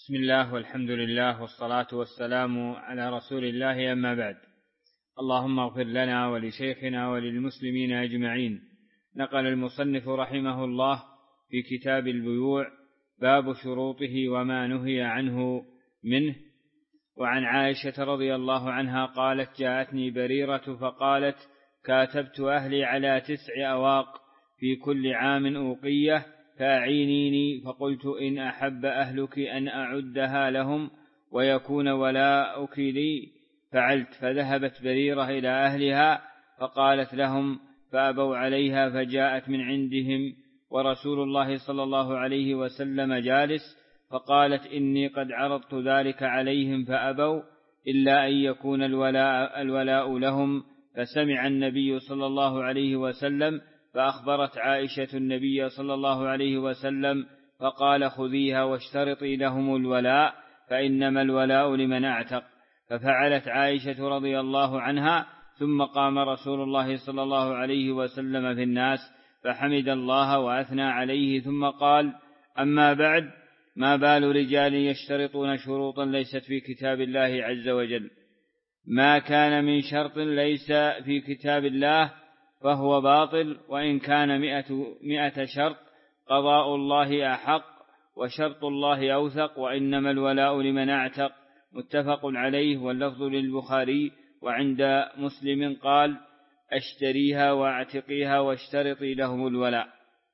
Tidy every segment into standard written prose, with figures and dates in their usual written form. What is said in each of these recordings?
بسم الله والحمد لله والصلاة والسلام على رسول الله، أما بعد. اللهم اغفر لنا ولشيخنا وللمسلمين أجمعين. نقل المصنف رحمه الله في كتاب البيوع باب شروطه وما نهي عنه منه. وعن عائشة رضي الله عنها قالت: جاءتني بريرة فقالت: كاتبت أهلي على 9 أواق في كل عام أوقية فأعينيني. فقلت: إن أحب أهلك أن أعدها لهم ويكون ولاؤك لي فعلت. فذهبت بريرة إلى أهلها فقالت لهم فأبوا عليها، فجاءت من عندهم ورسول الله صلى الله عليه وسلم جالس، فقالت: إني قد عرضت ذلك عليهم فأبوا إلا أن يكون الولاء لهم. فسمع النبي صلى الله عليه وسلم فأخبرت عائشة النبي صلى الله عليه وسلم فقال: خذيها واشترطي لهم الولاء، فإنما الولاء لمن أعتق. ففعلت عائشة رضي الله عنها، ثم قام رسول الله صلى الله عليه وسلم في الناس فحمد الله وأثنى عليه، ثم قال: أما بعد، ما بال رجال يشترطون شروطا ليست في كتاب الله عز وجل؟ ما كان من شرط ليس في كتاب الله فهو باطل، وإن كان 100 شرط قضاء الله أحق وشرط الله أوثق، وإنما الولاء لمن أعتق. متفق عليه، واللفظ للبخاري. وعند مسلم قال: اشتريها واعتقيها واشترطي لهم الولاء.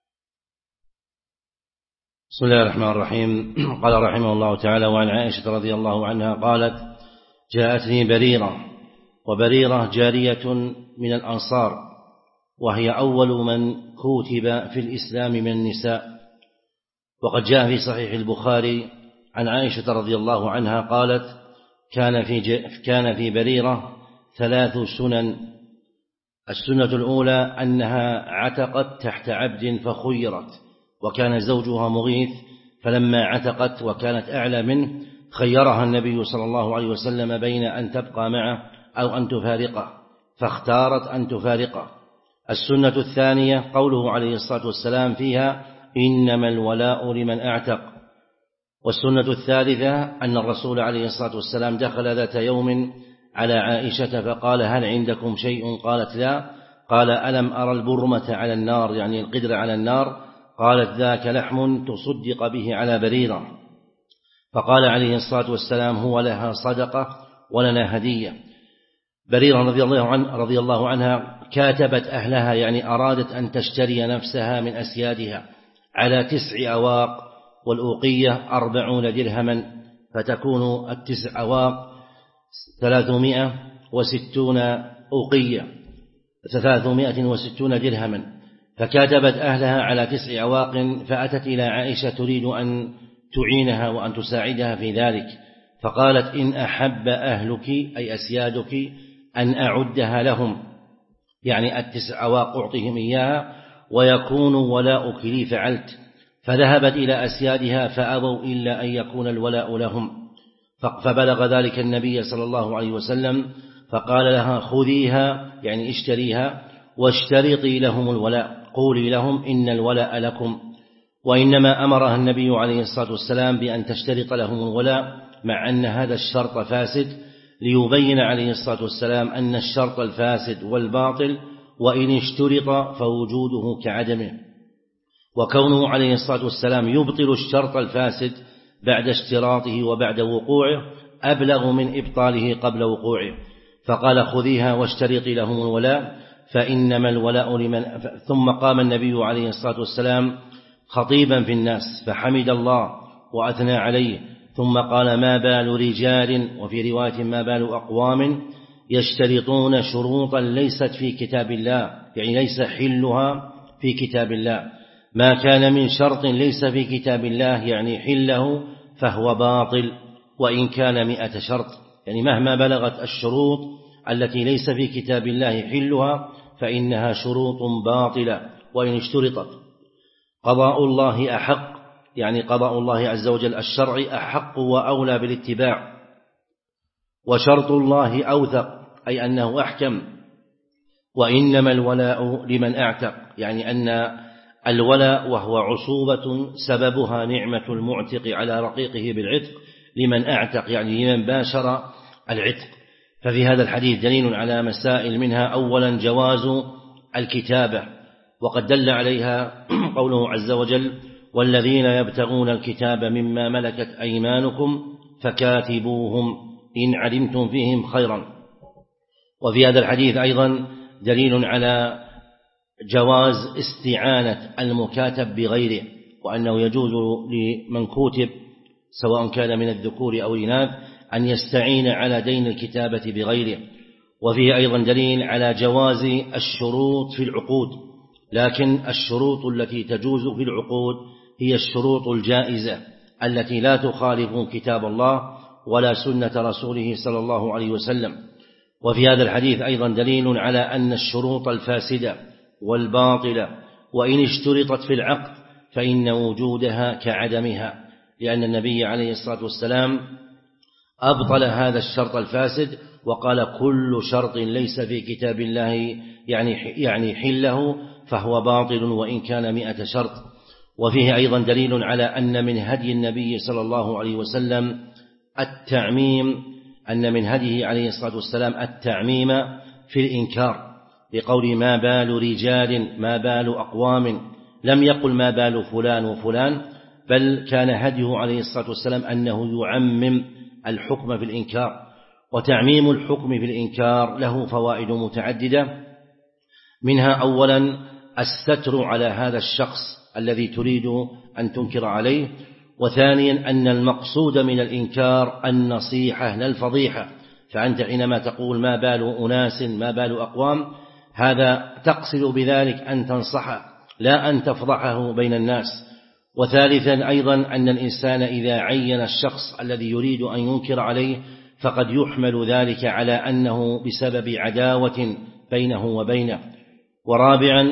بسم الله الرحمن الرحيم. قال رحمه الله تعالى: وعن عائشة رضي الله عنها قالت: جاءتني بريرة، وبريرة جارية من الأنصار، وهي أول من كتب في الإسلام من النساء. وقد جاء في صحيح البخاري عن عائشة رضي الله عنها قالت: كان في بريرة 3 سنن. السنة الأولى أنها عتقت تحت عبد فخيرت، وكان زوجها مغيث، فلما عتقت وكانت أعلى منه خيرها النبي صلى الله عليه وسلم بين أن تبقى معه أو أن تفارقه، فاختارت أن تفارقه. السنة الثانية قوله عليه الصلاة والسلام فيها: إنما الولاء لمن أعتق. والسنة الثالثة أن الرسول عليه الصلاة والسلام دخل ذات يوم على عائشة فقال: هل عندكم شيء؟ قالت: لا. قال: ألم أرى البرمة على النار، يعني القدر على النار؟ قالت: ذاك لحم تصدق به على بريرة. فقال عليه الصلاة والسلام: هو لها صدقة ولنا هدية. بريرة رضي الله عنها كاتبت أهلها، يعني أرادت أن تشتري نفسها من أسيادها، على 9 أواق، والأوقية 40 درهما، فتكون 9 أواق 360 أوقية، 360 درهما. فكاتبت أهلها على 9 أواق، فأتت إلى عائشة تريد أن تعينها وأن تساعدها في ذلك، فقالت: إن أحب أهلك أي أسيادك أن أعدها لهم، يعني 9 أواق أعطيهم إياها ويكون ولاؤك لي فعلت. فذهبت إلى أسيادها فأبوا إلا أن يكون الولاء لهم. فبلغ ذلك النبي صلى الله عليه وسلم فقال لها: خذيها، يعني اشتريها، واشترطي لهم الولاء، قولي لهم إن الولاء لكم. وإنما أمرها النبي عليه الصلاة والسلام بأن تشترط لهم الولاء، مع أن هذا الشرط فاسد، ليبين عليه الصلاة والسلام أن الشرط الفاسد والباطل وإن اشترط فوجوده كعدمه. وكونه عليه الصلاة والسلام يبطل الشرط الفاسد بعد اشتراطه وبعد وقوعه أبلغ من إبطاله قبل وقوعه. فقال: خذيها واشترطي لهم الولاء، فإنما الولاء لمن. ثم قام النبي عليه الصلاة والسلام خطيبا في الناس فحمد الله وأثنى عليه، ثم قال: ما بال رجال، وفي رواية: ما بال أقوام يشترطون شروطا ليست في كتاب الله، يعني ليس حلها في كتاب الله. ما كان من شرط ليس في كتاب الله يعني حله فهو باطل، وإن كان 100 شرط، يعني مهما بلغت الشروط التي ليس في كتاب الله حلها فإنها شروط باطلة وإن اشترطت. قضاء الله أحق، يعني قضاء الله عز وجل الشرعي أحق وأولى بالاتباع، وشرط الله أوثق، أي أنه أحكم. وإنما الولاء لمن أعتق، يعني أن الولاء، وهو عصوبة سببها نعمة المعتق على رقيقه بالعتق لمن أعتق، يعني لمن باشر العتق. ففي هذا الحديث دليل على مسائل، منها أولا جواز الكتابة، وقد دل عليها قوله عز وجل: والذين يبتغون الكتاب مما ملكت أيمانكم فكاتبوهم إن علمتم فيهم خيرا. وفي هذا الحديث أيضا دليل على جواز استعانة المكاتب بغيره، وأنه يجوز لمن كتب سواء كان من الذكور أو الإناث أن يستعين على دين الكتابة بغيره. وفيه أيضا دليل على جواز الشروط في العقود، لكن الشروط التي تجوز في العقود هي الشروط الجائزة التي لا تخالف كتاب الله ولا سنة رسوله صلى الله عليه وسلم. وفي هذا الحديث أيضا دليل على أن الشروط الفاسدة والباطلة وإن اشترطت في العقد فإن وجودها كعدمها، لأن النبي عليه الصلاة والسلام أبطل هذا الشرط الفاسد وقال: كل شرط ليس في كتاب الله يعني حله فهو باطل وإن كان 100 شرط. وفيه أيضا دليل على أن من هدي النبي صلى الله عليه وسلم التعميم، أن من هديه عليه الصلاة والسلام التعميم في الإنكار، لقول: ما بال رجال ما بال أقوام، لم يقل ما بال فلان وفلان، بل كان هديه عليه الصلاة والسلام أنه يعمم الحكم في الإنكار. وتعميم الحكم في الإنكار له فوائد متعددة، منها أولا الستر على هذا الشخص الذي تريد أن تنكر عليه، وثانيا أن المقصود من الإنكار النصيحة لا الفضيحة، فأنت حينما تقول ما بال أناس ما بال أقوام، هذا تقصد بذلك أن تنصحه لا أن تفضحه بين الناس. وثالثا أيضا أن الإنسان إذا عين الشخص الذي يريد أن ينكر عليه فقد يحمل ذلك على أنه بسبب عداوة بينه وبينه. ورابعا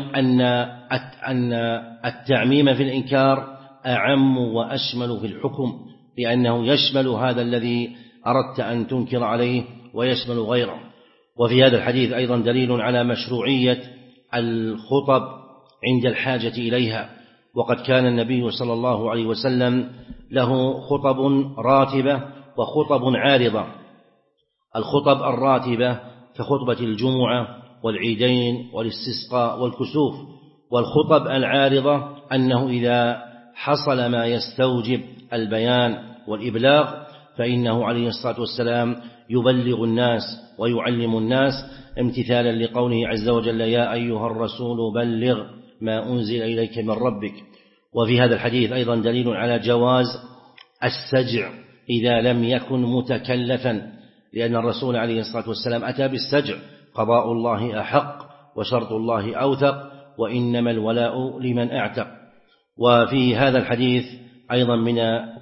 أن التعميم في الإنكار أعم وأشمل في الحكم، لأنه يشمل هذا الذي أردت أن تنكر عليه ويشمل غيره. وفي هذا الحديث أيضا دليل على مشروعية الخطب عند الحاجة إليها، وقد كان النبي صلى الله عليه وسلم له خطب راتبة وخطب عارضة. الخطب الراتبة كخطبة الجمعة والعيدين والاستسقاء والكسوف، والخطب العارضة أنه إذا حصل ما يستوجب البيان والإبلاغ فإنه عليه الصلاة والسلام يبلغ الناس ويعلم الناس، امتثالا لقوله عز وجل: يا أيها الرسول بلغ ما أنزل إليك من ربك. وفي هذا الحديث أيضا دليل على جواز السجع إذا لم يكن متكلفا، لأن الرسول عليه الصلاة والسلام أتى بالسجع: قضاء الله أحق وشرط الله أوثق وإنما الولاء لمن أعتق. وفي هذا الحديث أيضا من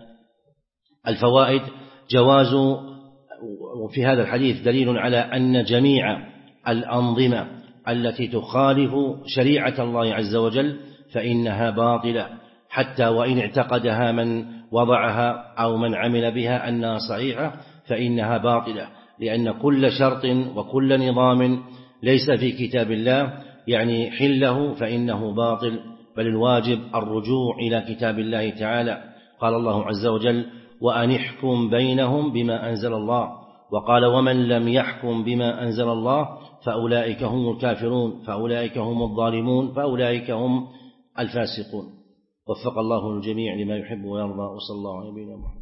الفوائد جواز، وفي هذا الحديث دليل على أن جميع الأنظمة التي تخالف شريعة الله عز وجل فإنها باطلة، حتى وإن اعتقدها من وضعها أو من عمل بها أنها صحيحة فإنها باطلة، لأن كل شرط وكل نظام ليس في كتاب الله يعني حله فإنه باطل، بل الواجب الرجوع إلى كتاب الله تعالى. قال الله عز وجل: وأن احكم بينهم بما أنزل الله، وقال: ومن لم يحكم بما أنزل الله فأولئك هم الكافرون، فأولئك هم الظالمون، فأولئك هم الفاسقون. وفق الله الجميع لما يحب ويرضى، وصلى الله على نبينا محمد.